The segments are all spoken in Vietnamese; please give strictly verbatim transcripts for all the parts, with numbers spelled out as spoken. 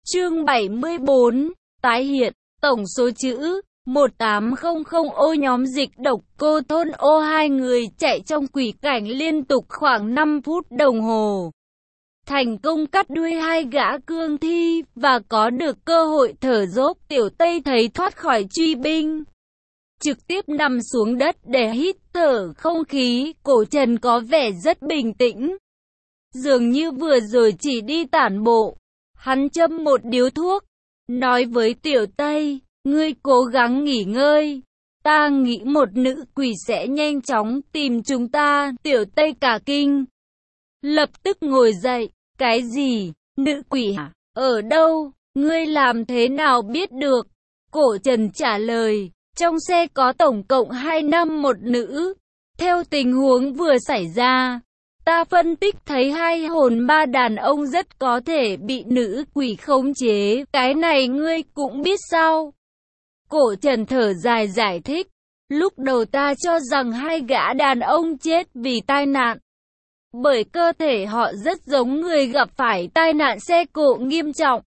Chương bảy mươi bốn, tái hiện, tổng số chữ, một tám không không ô nhóm dịch độc cô thôn ô hai người chạy trong quỷ cảnh liên tục khoảng năm phút đồng hồ. Thành công cắt đuôi hai gã cương thi và có được cơ hội thở dốc. Tiểu Tây thấy thoát khỏi truy binh, trực tiếp nằm xuống đất để hít thở không khí. Cổ Trần có vẻ rất bình tĩnh, dường như vừa rồi chỉ đi tản bộ. Hắn châm một điếu thuốc, nói với Tiểu Tây, ngươi cố gắng nghỉ ngơi. Ta nghĩ một nữ quỷ sẽ nhanh chóng tìm chúng ta. Tiểu Tây cả kinh, lập tức ngồi dậy. Cái gì? Nữ quỷ hả? Ở đâu? Ngươi làm thế nào biết được? Cổ Trần trả lời, trong xe có tổng cộng hai nam một nữ. Theo tình huống vừa xảy ra, ta phân tích thấy hai hồn ma đàn ông rất có thể bị nữ quỷ khống chế. Cái này ngươi cũng biết sao? Cổ Trần thở dài giải thích, lúc đầu ta cho rằng hai gã đàn ông chết vì tai nạn, bởi cơ thể họ rất giống người gặp phải tai nạn xe cộ nghiêm trọng.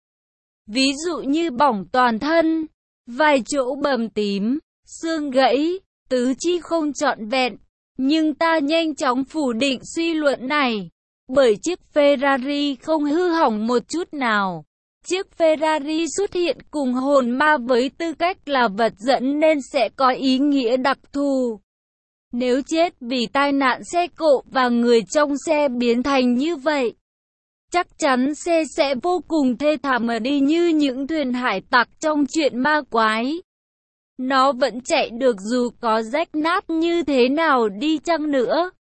Ví dụ như bỏng toàn thân, vài chỗ bầm tím, xương gãy, tứ chi không trọn vẹn. Nhưng ta nhanh chóng phủ định suy luận này, bởi chiếc Ferrari không hư hỏng một chút nào. Chiếc Ferrari xuất hiện cùng hồn ma với tư cách là vật dẫn nên sẽ có ý nghĩa đặc thù. Nếu chết vì tai nạn xe cộ và người trong xe biến thành như vậy, chắc chắn xe sẽ vô cùng thê thảm mà đi như những thuyền hải tặc trong truyện ma quái. Nó vẫn chạy được dù có rách nát như thế nào đi chăng nữa.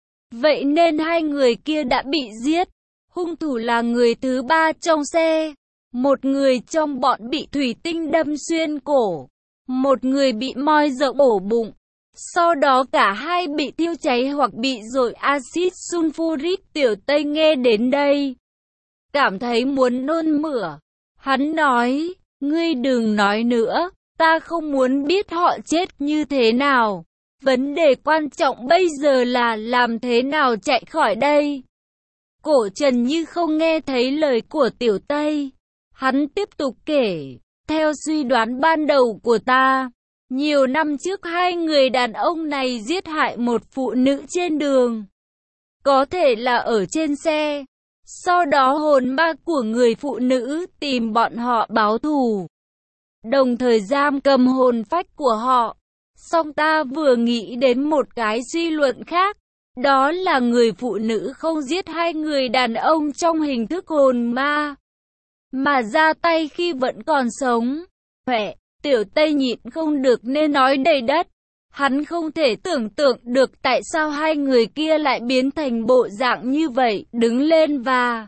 Vậy nên hai người kia đã bị giết. Hung thủ là người thứ ba trong xe. Một người trong bọn bị thủy tinh đâm xuyên cổ, một người bị moi rộng ổ bụng. Sau đó cả hai bị thiêu cháy hoặc bị dội axit sulfuric. Tiểu Tây nghe đến đây, cảm thấy muốn nôn mửa. Hắn nói, ngươi đừng nói nữa. Ta không muốn biết họ chết như thế nào. Vấn đề quan trọng bây giờ là làm thế nào chạy khỏi đây. Cổ Trần như không nghe thấy lời của Tiểu Tây. Hắn tiếp tục kể, theo suy đoán ban đầu của ta, nhiều năm trước hai người đàn ông này giết hại một phụ nữ trên đường. Có thể là ở trên xe. Sau đó hồn ma của người phụ nữ tìm bọn họ báo thù, đồng thời giam cầm hồn phách của họ. Song ta vừa nghĩ đến một cái suy luận khác, đó là người phụ nữ không giết hai người đàn ông trong hình thức hồn ma, mà ra tay khi vẫn còn sống. Huệ, Tiểu Tây nhịn không được nên nói đầy đất. Hắn không thể tưởng tượng được tại sao hai người kia lại biến thành bộ dạng như vậy. Đứng lên và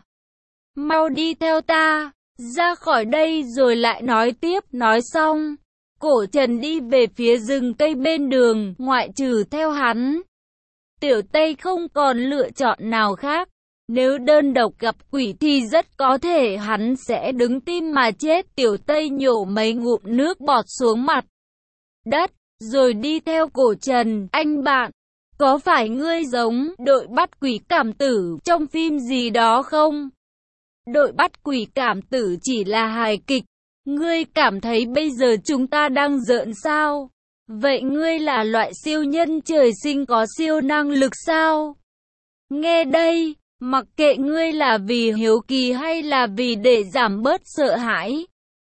mau đi theo ta ra khỏi đây rồi lại nói tiếp. Nói xong, Cổ Trần đi về phía rừng cây bên đường. Ngoại trừ theo hắn, Tiểu Tây không còn lựa chọn nào khác. Nếu đơn độc gặp quỷ thì rất có thể hắn sẽ đứng tim mà chết. Tiểu Tây nhổ mấy ngụm nước bọt xuống mặt đất, rồi đi theo Cổ Trần. Anh bạn, có phải ngươi giống đội bắt quỷ cảm tử trong phim gì đó không? Đội bắt quỷ cảm tử chỉ là hài kịch. Ngươi cảm thấy bây giờ chúng ta đang giỡn sao? Vậy ngươi là loại siêu nhân trời sinh có siêu năng lực sao? Nghe đây, mặc kệ ngươi là vì hiếu kỳ hay là vì để giảm bớt sợ hãi,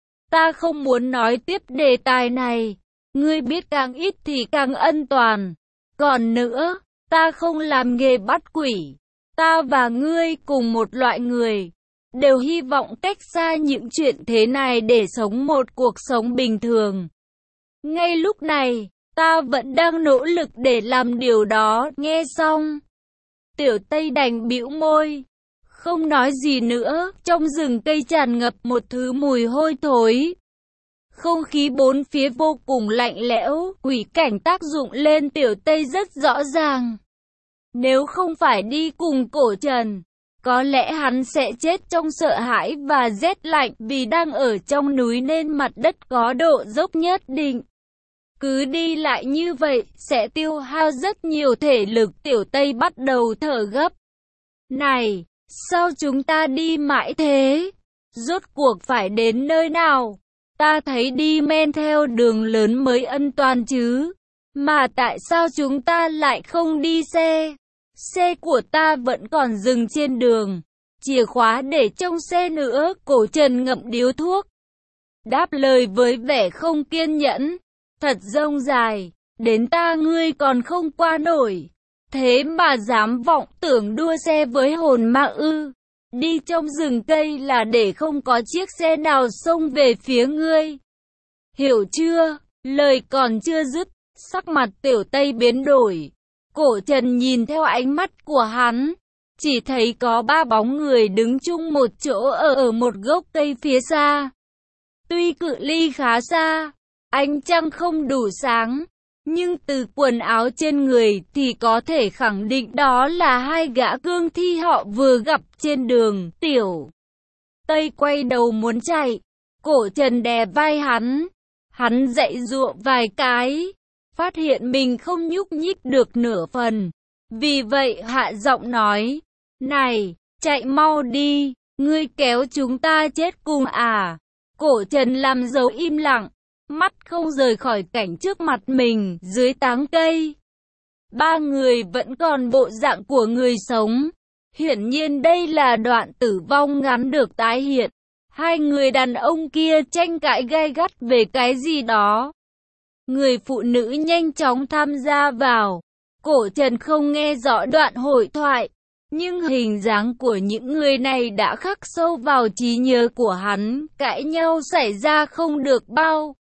ta không muốn nói tiếp đề tài này. Ngươi biết càng ít thì càng an toàn. Còn nữa, ta không làm nghề bắt quỷ. Ta và ngươi cùng một loại người, đều hy vọng cách xa những chuyện thế này để sống một cuộc sống bình thường. Ngay lúc này, ta vẫn đang nỗ lực để làm điều đó. Nghe xong, Tiểu Tây đành bĩu môi, không nói gì nữa. Trong rừng cây tràn ngập một thứ mùi hôi thối. Không khí bốn phía vô cùng lạnh lẽo. Quỷ cảnh tác dụng lên Tiểu Tây rất rõ ràng. Nếu không phải đi cùng Cổ Trần, có lẽ hắn sẽ chết trong sợ hãi và rét lạnh. Vì đang ở trong núi nên mặt đất có độ dốc nhất định. Cứ đi lại như vậy sẽ tiêu hao rất nhiều thể lực. Tiểu Tây bắt đầu thở gấp. Này, sao chúng ta đi mãi thế? Rốt cuộc phải đến nơi nào? Ta thấy đi men theo đường lớn mới an toàn chứ. Mà tại sao chúng ta lại không đi xe? Xe của ta vẫn còn dừng trên đường. Chìa khóa để trong xe nữa. Cổ Trần ngậm điếu thuốc, đáp lời với vẻ không kiên nhẫn. Thật rông dài, đến ta ngươi còn không qua nổi. Thế mà dám vọng tưởng đua xe với hồn ma ư? Đi trong rừng cây là để không có chiếc xe nào xông về phía ngươi. Hiểu chưa? Lời còn chưa dứt, sắc mặt Tiểu Tây biến đổi. Cổ Trần nhìn theo ánh mắt của hắn, chỉ thấy có ba bóng người đứng chung một chỗ ở, ở một gốc cây phía xa. Tuy cự ly khá xa, ánh trăng không đủ sáng, nhưng từ quần áo trên người thì có thể khẳng định đó là hai gã cương thi họ vừa gặp trên đường. Tiểu Tây quay đầu muốn chạy, Cổ Trần đè vai hắn, hắn giãy giụa vài cái, phát hiện mình không nhúc nhích được nửa phần. Vì vậy hạ giọng nói, này, chạy mau đi, ngươi kéo chúng ta chết cùng à? Cổ Trần làm dấu im lặng, mắt không rời khỏi cảnh trước mặt mình. Dưới tán cây, ba người vẫn còn bộ dạng của người sống. Hiển nhiên đây là đoạn tử vong ngắn được tái hiện. Hai người đàn ông kia tranh cãi gay gắt về cái gì đó. Người phụ nữ nhanh chóng tham gia vào. Cổ Trần không nghe rõ đoạn hội thoại, nhưng hình dáng của những người này đã khắc sâu vào trí nhớ của hắn. Cãi nhau xảy ra không được bao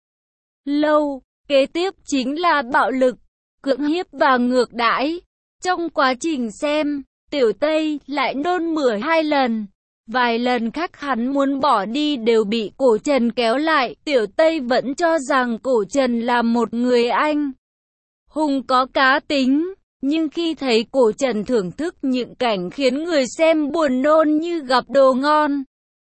lâu, kế tiếp chính là bạo lực, cưỡng hiếp và ngược đãi. Trong quá trình xem, Tiểu Tây lại nôn mửa hai lần. Vài lần khác hắn muốn bỏ đi đều bị Cổ Trần kéo lại. Tiểu Tây vẫn cho rằng Cổ Trần là một người anh hùng có cá tính. Nhưng khi thấy Cổ Trần thưởng thức những cảnh khiến người xem buồn nôn như gặp đồ ngon,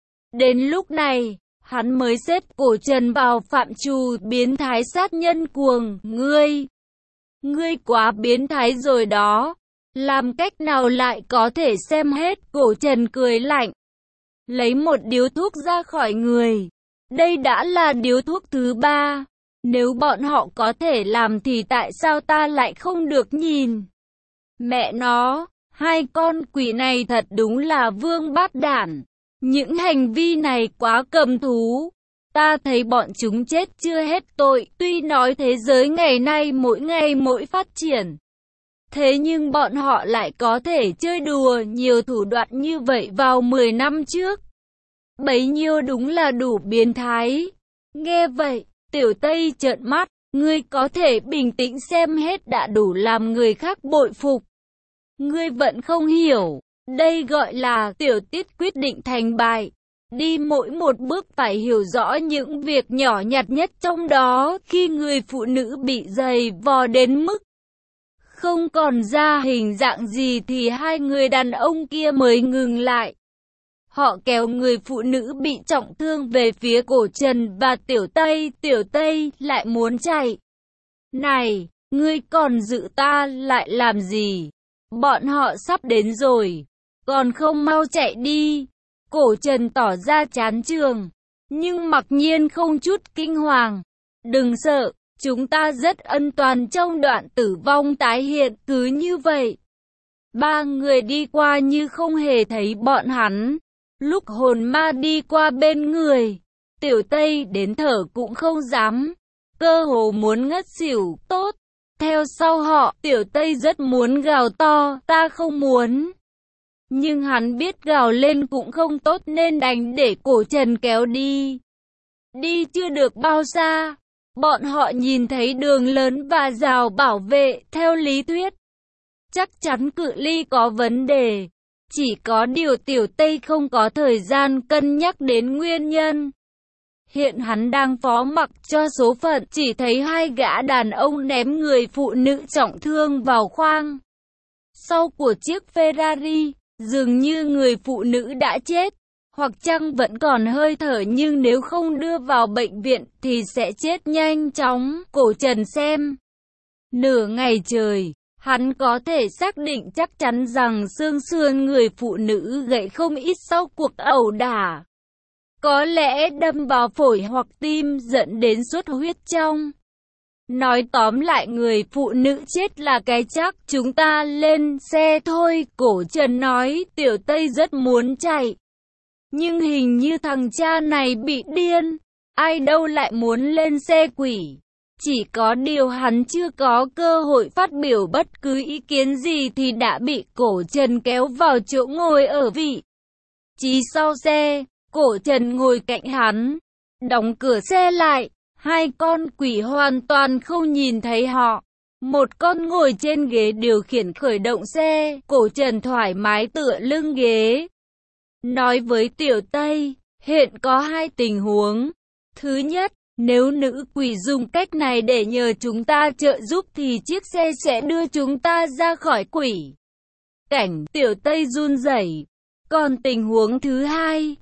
đến lúc này, hắn mới xếp Cổ Trần vào phạm trù biến thái sát nhân cuồng. Ngươi, ngươi quá biến thái rồi đó. Làm cách nào lại có thể xem hết? Cổ Trần cười lạnh, lấy một điếu thuốc ra khỏi người. Đây đã là điếu thuốc thứ ba. Nếu bọn họ có thể làm thì tại sao ta lại không được nhìn? Mẹ nó, hai con quỷ này thật đúng là vương bát đản. Những hành vi này quá cầm thú. Ta thấy bọn chúng chết chưa hết tội. Tuy nói thế giới ngày nay mỗi ngày mỗi phát triển, thế nhưng bọn họ lại có thể chơi đùa nhiều thủ đoạn như vậy vào mười năm trước. Bấy nhiêu đúng là đủ biến thái. Nghe vậy, Tiểu Tây trợn mắt. Ngươi có thể bình tĩnh xem hết đã đủ làm người khác bội phục. Ngươi vẫn không hiểu. Đây gọi là tiểu tiết quyết định thành bại. Đi mỗi một bước phải hiểu rõ những việc nhỏ nhặt nhất trong đó. Khi người phụ nữ bị dày vò đến mức không còn ra hình dạng gì thì hai người đàn ông kia mới ngừng lại. Họ kéo người phụ nữ bị trọng thương về phía Cổ Trần và Tiểu Tây. Tiểu Tây lại muốn chạy. Này, ngươi còn giữ ta lại làm gì? Bọn họ sắp đến rồi, còn không mau chạy đi. Cổ Trần tỏ ra chán chường, nhưng mặc nhiên không chút kinh hoàng. Đừng sợ, chúng ta rất an toàn trong đoạn tử vong tái hiện. Cứ như vậy, ba người đi qua như không hề thấy bọn hắn. Lúc hồn ma đi qua bên người, Tiểu Tây đến thở cũng không dám, cơ hồ muốn ngất xỉu. Tốt, theo sau họ, Tiểu Tây rất muốn gào to, ta không muốn. Nhưng hắn biết gào lên cũng không tốt nên đành để Cổ Trần kéo đi. Đi chưa được bao xa, bọn họ nhìn thấy đường lớn và rào bảo vệ. Theo lý thuyết, chắc chắn cự ly có vấn đề. Chỉ có điều Tiểu Tây không có thời gian cân nhắc đến nguyên nhân. Hiện hắn đang phó mặc cho số phận. Chỉ thấy hai gã đàn ông ném người phụ nữ trọng thương vào khoang sau của chiếc Ferrari. Dường như người phụ nữ đã chết, hoặc chăng vẫn còn hơi thở, nhưng nếu không đưa vào bệnh viện thì sẽ chết nhanh chóng. Cổ Trần xem nửa ngày trời, hắn có thể xác định chắc chắn rằng xương sườn người phụ nữ gãy không ít sau cuộc ẩu đả. có lẽ đâm vào phổi hoặc tim dẫn đến xuất huyết trong. Nói tóm lại, người phụ nữ chết là cái chắc. Chúng ta lên xe thôi, Cổ Trần nói. Tiểu Tây rất muốn chạy, nhưng hình như thằng cha này bị điên. Ai đâu lại muốn lên xe quỷ. Chỉ có điều hắn chưa có cơ hội phát biểu bất cứ ý kiến gì thì đã bị Cổ Trần kéo vào chỗ ngồi ở vị trí sau xe. Cổ Trần ngồi cạnh hắn, đóng cửa xe lại. Hai con quỷ hoàn toàn không nhìn thấy họ. Một con ngồi trên ghế điều khiển khởi động xe. Cổ Trần thoải mái tựa lưng ghế, nói với Tiểu Tây, hiện có hai tình huống. Thứ nhất, nếu nữ quỷ dùng cách này để nhờ chúng ta trợ giúp thì chiếc xe sẽ đưa chúng ta ra khỏi quỷ cảnh. Tiểu Tây run rẩy. Còn tình huống thứ hai,